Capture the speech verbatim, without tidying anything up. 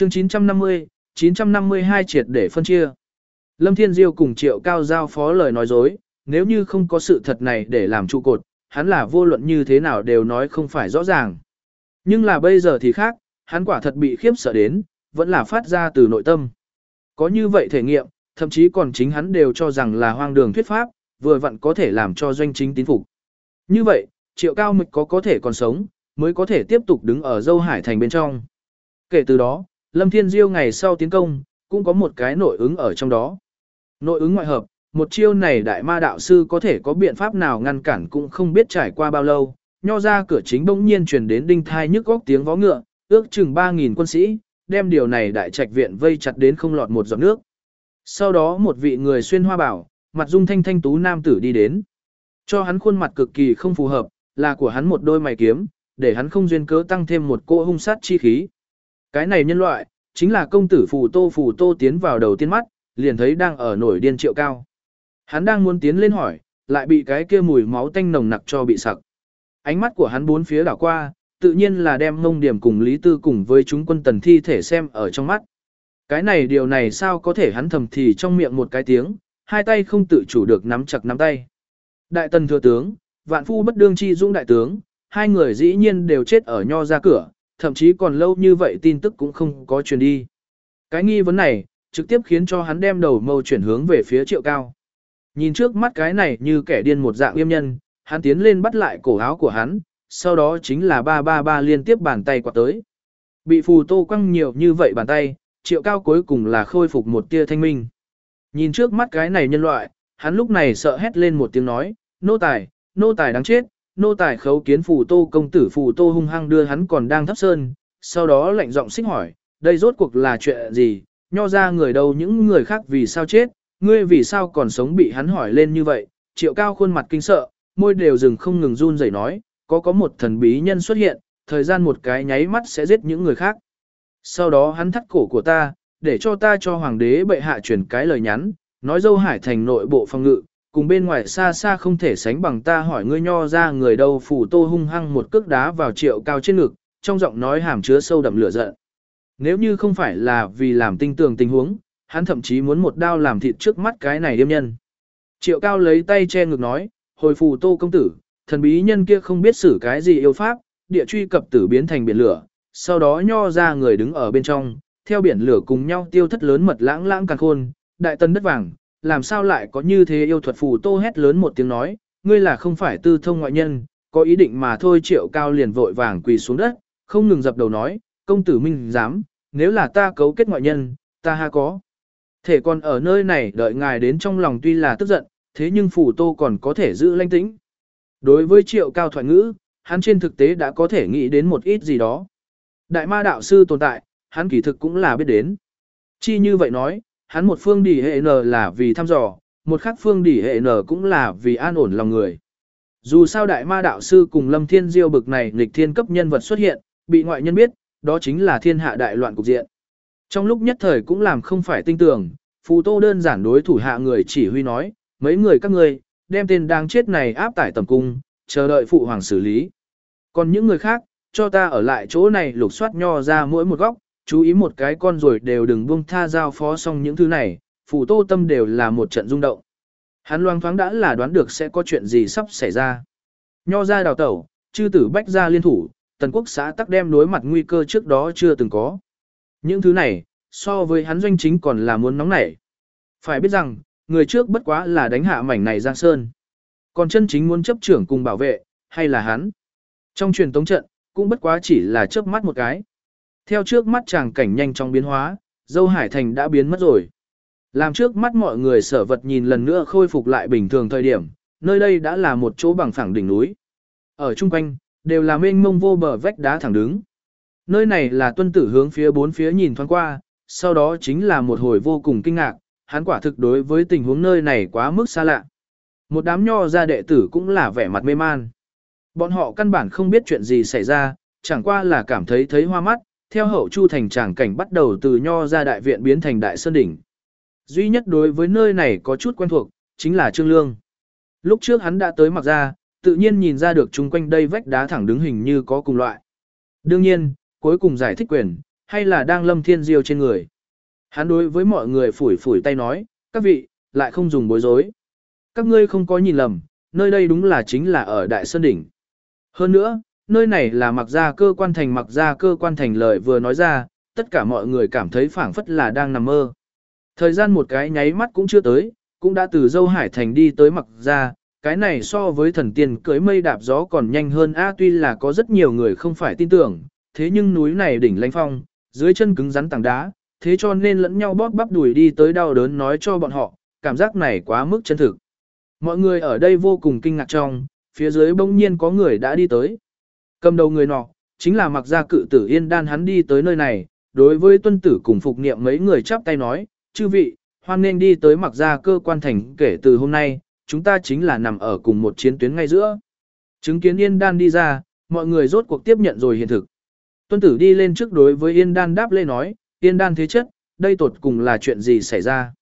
Chương chín trăm năm mươi, chín trăm năm mươi hai triệt để phân chia. Lâm Thiên Diêu cùng Triệu Cao giao phó lời nói dối, nếu như không có sự thật này để làm trụ cột, hắn là vô luận như thế nào đều nói không phải rõ ràng. Nhưng là bây giờ thì khác, hắn quả thật bị khiếp sợ đến, vẫn là phát ra từ nội tâm. Có như vậy thể nghiệm, thậm chí còn chính hắn đều cho rằng là hoang đường thuyết pháp, vừa vặn có thể làm cho doanh chính tín phục. Như vậy, Triệu Cao Mịch có có thể còn sống, mới có thể tiếp tục đứng ở Dâu Hải Thành bên trong. Kể từ đó, Lâm Thiên Diêu ngày sau tiến công, cũng có một cái nội ứng ở trong đó. Nội ứng ngoại hợp, một chiêu này đại ma đạo sư có thể có biện pháp nào ngăn cản cũng không biết trải qua bao lâu, nho ra cửa chính bỗng nhiên truyền đến đinh thai nhức góc tiếng vó ngựa, ước chừng ba nghìn quân sĩ, đem điều này đại trạch viện vây chặt đến không lọt một giọt nước. Sau đó một vị người xuyên hoa bảo, mặt dung thanh thanh tú nam tử đi đến. Cho hắn khuôn mặt cực kỳ không phù hợp, là của hắn một đôi mày kiếm, để hắn không duyên cớ tăng thêm một cỗ hung sát chi khí. Cái này nhân loại, chính là công tử Phù Tô. Phù Tô tiến vào đầu tiên mắt, liền thấy đang ở nổi điên Triệu Cao. Hắn đang muốn tiến lên hỏi, lại bị cái kia mùi máu tanh nồng nặc cho bị sặc. Ánh mắt của hắn bốn phía đảo qua, tự nhiên là đem Mông Điểm cùng Lý Tư cùng với chúng quân tần thi thể xem ở trong mắt. Cái này điều này sao có thể, hắn thầm thì trong miệng một cái tiếng, hai tay không tự chủ được nắm chặt nắm tay. Đại tần thừa tướng, vạn phu bất đương chi dũng đại tướng, hai người dĩ nhiên đều chết ở nho ra cửa, thậm chí còn lâu như vậy tin tức cũng không có truyền đi. Cái nghi vấn này, trực tiếp khiến cho hắn đem đầu mâu chuyển hướng về phía Triệu Cao. Nhìn trước mắt cái này như kẻ điên một dạng yêm nhân, hắn tiến lên bắt lại cổ áo của hắn, sau đó chính là ba ba ba liên tiếp bàn tay quạt tới. Bị Phù Tô quăng nhiều như vậy bàn tay, Triệu Cao cuối cùng là khôi phục một tia thanh minh. Nhìn trước mắt cái này nhân loại, hắn lúc này sợ hét lên một tiếng nói, nô tài, nô tài đáng chết, nô tài khấu kiến Phù Tô công tử. Phù Tô hung hăng đưa hắn còn đang thấp sơn, sau đó lạnh giọng xích hỏi, đây rốt cuộc là chuyện gì, nho ra người đâu, những người khác vì sao chết, ngươi vì sao còn sống, bị hắn hỏi lên như vậy. Triệu Cao khuôn mặt kinh sợ, môi đều dừng không ngừng run rẩy nói, có có một thần bí nhân xuất hiện, thời gian một cái nháy mắt sẽ giết những người khác. Sau đó hắn thắt cổ của ta, để cho ta cho hoàng đế bệ hạ chuyển cái lời nhắn, nói Dâu Hải Thành nội bộ phòng ngự, cùng bên ngoài xa xa không thể sánh bằng. Ta hỏi ngươi nho ra người đâu. Phù Tô hung hăng một cước đá vào Triệu Cao trên ngực, trong giọng nói hàm chứa sâu đậm lửa giận. Nếu như không phải là vì làm tinh tường tình huống, hắn thậm chí muốn một đao làm thịt trước mắt cái này điêm nhân. Triệu Cao lấy tay che ngực nói, hồi Phù Tô công tử, thần bí nhân kia không biết xử cái gì yêu pháp, địa truy cập tử biến thành biển lửa, sau đó nho ra người đứng ở bên trong, theo biển lửa cùng nhau tiêu thất lớn mật lãng lãng càng khôn, đại tân đất vàng, làm sao lại có như thế yêu thuật. Phù Tô hét lớn một tiếng nói, ngươi là không phải tư thông ngoại nhân, có ý định mà thôi. Triệu Cao liền vội vàng quỳ xuống đất, không ngừng dập đầu nói, công tử minh dám, nếu là ta cấu kết ngoại nhân, ta ha có thể còn ở nơi này đợi ngài đến. Trong lòng tuy là tức giận, thế nhưng Phù Tô còn có thể giữ lãnh tĩnh. Đối với Triệu Cao thoại ngữ, hắn trên thực tế đã có thể nghĩ đến một ít gì đó. Đại ma đạo sư tồn tại, hắn kỳ thực cũng là biết đến. Chi như vậy nói, hắn một phương đỉ hệ n là vì thăm dò, một khác phương đỉ hệ n cũng là vì an ổn lòng người. Dù sao đại ma đạo sư cùng Lâm Thiên Diêu bực này nghịch thiên cấp nhân vật xuất hiện, bị ngoại nhân biết, đó chính là thiên hạ đại loạn cục diện. Trong lúc nhất thời cũng làm không phải tinh tưởng, Phù Tô đơn giản đối thủ hạ người chỉ huy nói, mấy người các ngươi đem tên đang chết này áp tải tầm cung, chờ đợi phụ hoàng xử lý. Còn những người khác, cho ta ở lại chỗ này lục soát nho ra mỗi một góc, chú ý một cái con rồi đều đừng buông tha. giao phó xong những thứ này, Phù Tô tâm đều là một trận rung động. Hắn loang thoáng đã là đoán được sẽ có chuyện gì sắp xảy ra. Nho ra đào tẩu, chư tử bách ra liên thủ, tần quốc xã tắc đem đối mặt nguy cơ trước đó chưa từng có. Những thứ này, so với hắn doanh chính còn là muốn nóng nảy. Phải biết rằng, người trước bất quá là đánh hạ mảnh này giang sơn. Còn chân chính muốn chấp trưởng cùng bảo vệ, hay là hắn. Trong truyền tống trận, cũng bất quá chỉ là chớp mắt một cái. Theo trước mắt chàng cảnh nhanh trong biến hóa, Dâu Hải Thành đã biến mất rồi. Làm trước mắt mọi người sở vật nhìn lần nữa khôi phục lại bình thường thời điểm, nơi đây đã là một chỗ bằng phẳng đỉnh núi. Ở chung quanh, đều là mênh mông vô bờ vách đá thẳng đứng. Nơi này là Tuân Tử hướng phía bốn phía nhìn thoáng qua, sau đó chính là một hồi vô cùng kinh ngạc, hắn quả thực đối với tình huống nơi này quá mức xa lạ. Một đám nho gia đệ tử cũng là vẻ mặt mê man. Bọn họ căn bản không biết chuyện gì xảy ra, chẳng qua là cảm thấy thấy hoa mắt, theo hậu chu thành tràng cảnh bắt đầu từ nho gia đại viện biến thành đại sơn đỉnh. Duy nhất đối với nơi này có chút quen thuộc, chính là Trương Lương. Lúc trước hắn đã tới Mặc Gia, tự nhiên nhìn ra được chung quanh đây vách đá thẳng đứng hình như có cùng loại. Đương nhiên, cuối cùng giải thích quyền, hay là đang Lâm Thiên Diêu trên người. Hắn đối với mọi người phủi phủi tay nói, các vị, lại không dùng bối rối. Các ngươi không có nhìn lầm, nơi đây đúng là chính là ở Đại Sơn Đỉnh. Hơn nữa, nơi này là mặc ra cơ quan thành mặc ra cơ quan thành lời vừa nói ra, tất cả mọi người cảm thấy phảng phất là đang nằm mơ. Thời gian một cái nháy mắt cũng chưa tới, cũng đã từ Dâu Hải Thành đi tới mặc ra, cái này so với thần tiên cưới mây đạp gió còn nhanh hơn a tuy là có rất nhiều người không phải tin tưởng, thế nhưng núi này đỉnh lãnh phong, dưới chân cứng rắn tảng đá, thế cho nên lẫn nhau bóp bắp đùi đi tới đau đớn nói cho bọn họ, cảm giác này quá mức chân thực. Mọi người ở đây vô cùng kinh ngạc trong, phía dưới bỗng nhiên có người đã đi tới. Cầm đầu người nọ, chính là mặc gia cự tử Yên Đan hắn đi tới nơi này, đối với tuân tử cùng phục niệm mấy người chắp tay nói, chư vị, hoan nên đi tới mặc gia cơ quan thành kể từ hôm nay, chúng ta chính là nằm ở cùng một chiến tuyến ngay giữa. Chứng kiến Yên Đan đi ra, mọi người rốt cuộc tiếp nhận rồi hiện thực. Tuân tử đi lên trước đối với Yên Đan đáp lê nói, Yên Đan thế chất, đây tột cùng là chuyện gì xảy ra.